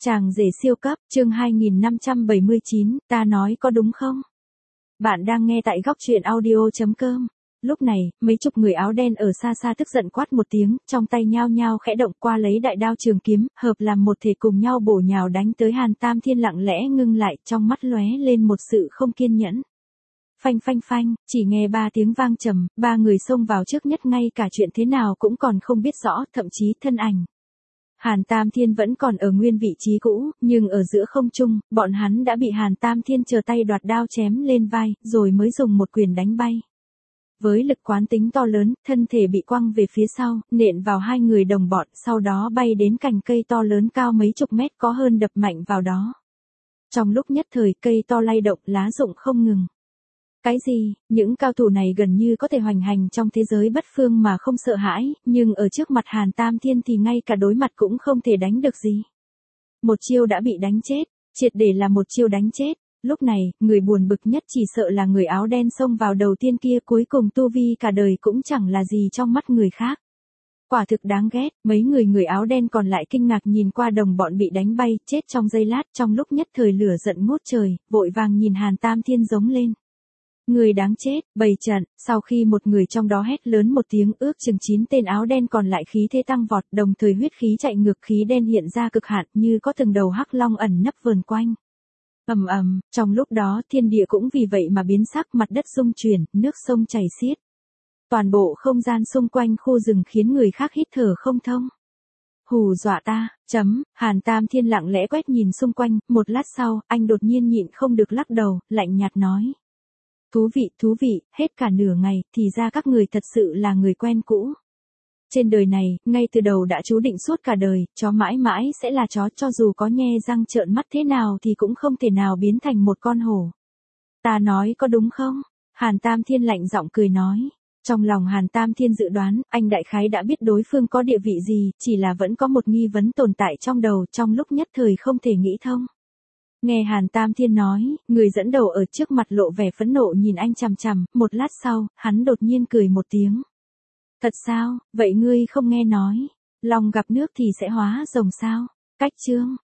Chàng rể siêu cấp, chương 2579, ta nói có đúng không? Bạn đang nghe tại góc truyện audio.com. Lúc này, mấy chục người áo đen ở xa xa tức giận quát một tiếng, trong tay nhao nhao khẽ động qua lấy đại đao trường kiếm, hợp làm một thể cùng nhau bổ nhào đánh tới Hàn Tam Thiên, lặng lẽ ngưng lại, trong mắt lóe lên một sự không kiên nhẫn. Phanh phanh phanh, chỉ nghe ba tiếng vang trầm, ba người xông vào trước nhất, ngay cả chuyện thế nào cũng còn không biết rõ, thậm chí thân ảnh Hàn Tam Thiên vẫn còn ở nguyên vị trí cũ, nhưng ở giữa không trung, bọn hắn đã bị Hàn Tam Thiên chờ tay đoạt đao chém lên vai, rồi mới dùng một quyền đánh bay. Với lực quán tính to lớn, thân thể bị quăng về phía sau, nện vào hai người đồng bọn, sau đó bay đến cành cây to lớn cao mấy chục mét có hơn, đập mạnh vào đó. Trong lúc nhất thời, cây to lay động, lá rụng không ngừng. Cái gì, những cao thủ này gần như có thể hoành hành trong thế giới bất phương mà không sợ hãi, nhưng ở trước mặt Hàn Tam Thiên thì ngay cả đối mặt cũng không thể đánh được gì. Một chiêu đã bị đánh chết, triệt để là một chiêu đánh chết. Lúc này, người buồn bực nhất chỉ sợ là người áo đen xông vào đầu tiên kia, cuối cùng tu vi cả đời cũng chẳng là gì trong mắt người khác. Quả thực đáng ghét, mấy người áo đen còn lại kinh ngạc nhìn qua đồng bọn bị đánh bay, chết trong giây lát, trong lúc nhất thời lửa giận ngút trời, vội vàng nhìn Hàn Tam Thiên giống lên. Người đáng chết, bày trận, sau khi một người trong đó hét lớn một tiếng, ước chừng 9 tên áo đen còn lại khí thế tăng vọt, đồng thời huyết khí chạy ngược, khí đen hiện ra cực hạn, như có từng đầu hắc long ẩn nấp vờn quanh. Ầm ầm, trong lúc đó thiên địa cũng vì vậy mà biến sắc, mặt đất rung chuyển, nước sông chảy xiết. Toàn bộ không gian xung quanh khu rừng khiến người khác hít thở không thông. Hù dọa ta, Hàn Tam Thiên lặng lẽ quét nhìn xung quanh, một lát sau, anh đột nhiên nhịn không được lắc đầu, lạnh nhạt nói. Thú vị, hết cả nửa ngày, thì ra các người thật sự là người quen cũ. Trên đời này, ngay từ đầu đã chú định suốt cả đời, chó mãi mãi sẽ là chó, cho dù có nhe răng trợn mắt thế nào thì cũng không thể nào biến thành một con hổ. Ta nói có đúng không? Hàn Tam Thiên lạnh giọng cười nói. Trong lòng Hàn Tam Thiên dự đoán, anh đại khái đã biết đối phương có địa vị gì, chỉ là vẫn có một nghi vấn tồn tại trong đầu, trong lúc nhất thời không thể nghĩ thông. Nghe Hàn Tam Thiên nói, người dẫn đầu ở trước mặt lộ vẻ phẫn nộ nhìn anh chằm chằm, một lát sau, hắn đột nhiên cười một tiếng. Thật sao, vậy ngươi không nghe nói, long gặp nước thì sẽ hóa rồng sao? Cách chương,